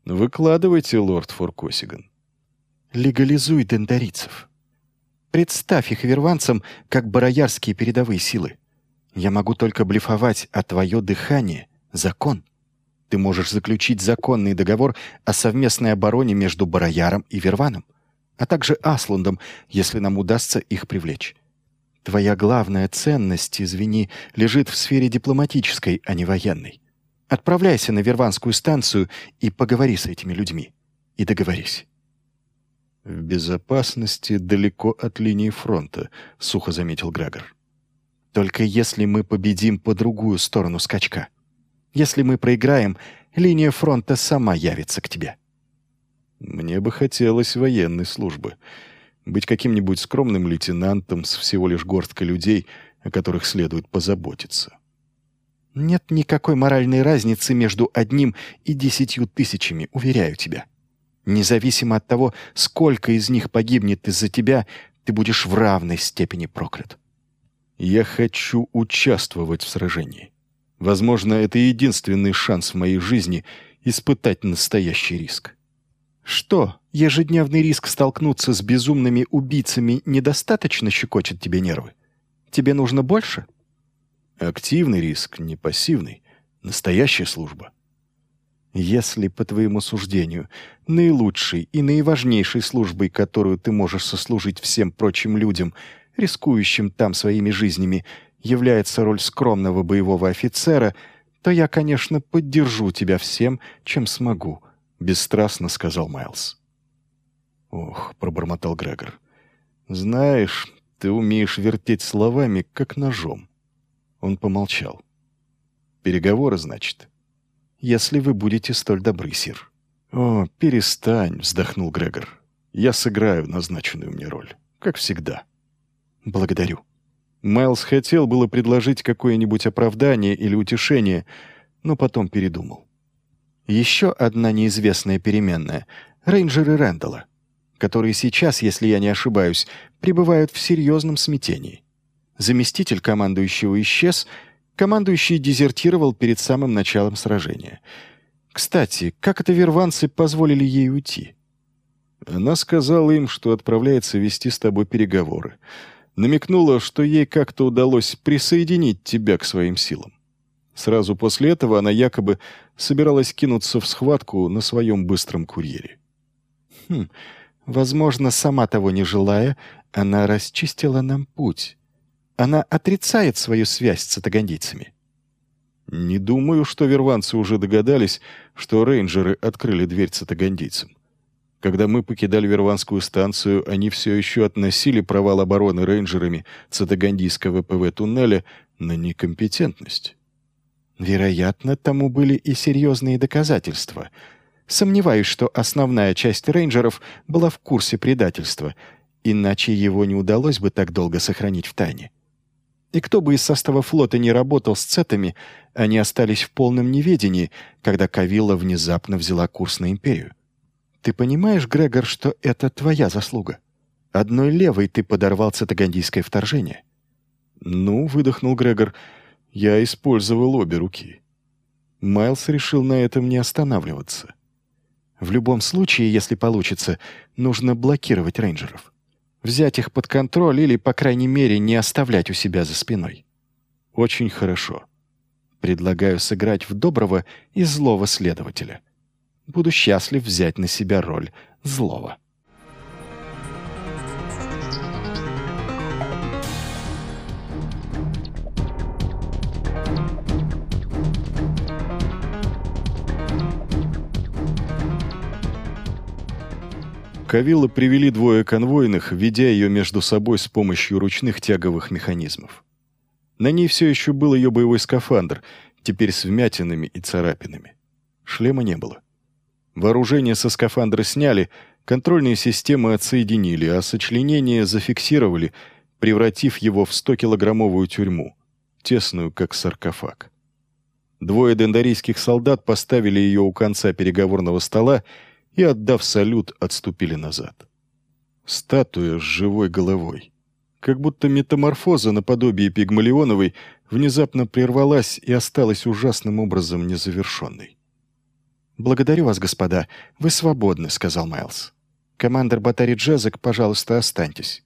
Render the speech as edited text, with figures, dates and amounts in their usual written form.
Выкладывайте, лорд Форкосиган. Легализуй дендарийцев. Представь их верванцам, как бароярские передовые силы. Я могу только блефовать, а твое дыхание — закон. Ты можешь заключить законный договор о совместной обороне между Барояром и Верваном, а также Аслундом, если нам удастся их привлечь. Твоя главная ценность, извини, лежит в сфере дипломатической, а не военной. Отправляйся на Верванскую станцию и поговори с этими людьми. И договорись. «В безопасности далеко от линии фронта», — сухо заметил Грегор. «Только если мы победим по другую сторону скачка. Если мы проиграем, линия фронта сама явится к тебе». «Мне бы хотелось военной службы. Быть каким-нибудь скромным лейтенантом с всего лишь горсткой людей, о которых следует позаботиться». «Нет никакой моральной разницы между 1 и 10 000, уверяю тебя. Независимо от того, сколько из них погибнет из-за тебя, ты будешь в равной степени проклят». «Я хочу участвовать в сражении. Возможно, это единственный шанс в моей жизни испытать настоящий риск». «Что, ежедневный риск столкнуться с безумными убийцами недостаточно щекочет тебе нервы? Тебе нужно больше?» «Активный риск, не пассивный. Настоящая служба». «Если, по твоему суждению, наилучшей и наиважнейшей службой, которую ты можешь сослужить всем прочим людям, рискующим там своими жизнями, является роль скромного боевого офицера, то я, конечно, поддержу тебя всем, чем смогу», — бесстрастно сказал Майлз. «Ох», — пробормотал Грегор, — «знаешь, ты умеешь вертеть словами, как ножом». Он помолчал. «Переговоры, значит?» «Если вы будете столь добры, сир». «О, перестань», — вздохнул Грегор. «Я сыграю назначенную мне роль, как всегда». «Благодарю». Майлз хотел было предложить какое-нибудь оправдание или утешение, но потом передумал. Еще одна неизвестная переменная — рейнджеры Рэндалла, которые сейчас, если я не ошибаюсь, пребывают в серьезном смятении. Заместитель командующего исчез, командующий дезертировал перед самым началом сражения. Кстати, как это верванцы позволили ей уйти? Она сказала им, что отправляется вести с тобой переговоры. Намекнула, что ей как-то удалось присоединить тебя к своим силам. Сразу после этого она якобы собиралась кинуться в схватку на своем быстром курьере. Возможно, сама того не желая, она расчистила нам путь. Она отрицает свою связь с цитагандийцами. Не думаю, что верванцы уже догадались, что рейнджеры открыли дверь цитагандийцам. Когда мы покидали Верванскую станцию, они все еще относили провал обороны рейнджерами цитагандийского ПВ-туннеля на некомпетентность. Вероятно, тому были и серьезные доказательства. Сомневаюсь, что основная часть рейнджеров была в курсе предательства, иначе его не удалось бы так долго сохранить в тайне. И кто бы из состава флота не работал с цетами, они остались в полном неведении, когда Кавилла внезапно взяла курс на Империю. Ты понимаешь, Грегор, что это твоя заслуга? Одной левой ты подорвал цитагандийское вторжение. «Ну, — выдохнул Грегор, — я использовал обе руки». Майлз решил на этом не останавливаться. В любом случае, если получится, нужно блокировать рейнджеров. Взять их под контроль или, по крайней мере, не оставлять у себя за спиной. «Очень хорошо. Предлагаю сыграть в доброго и злого следователя. Буду счастлив взять на себя роль злого». Кавилла привели двое конвойных, ведя ее между собой с помощью ручных тяговых механизмов. На ней все еще был ее боевой скафандр, теперь с вмятинами и царапинами. Шлема не было. Вооружение со скафандра сняли, контрольные системы отсоединили, а сочленение зафиксировали, превратив его в 100-килограммовую тюрьму, тесную, как саркофаг. Двое дендарийских солдат поставили ее у конца переговорного стола и, отдав салют, отступили назад. Статуя с живой головой. Как будто метаморфоза наподобие Пигмалионовой внезапно прервалась и осталась ужасным образом незавершенной. «Благодарю вас, господа. Вы свободны», — сказал Майлз. «Командор Батари Джезек, пожалуйста, останьтесь».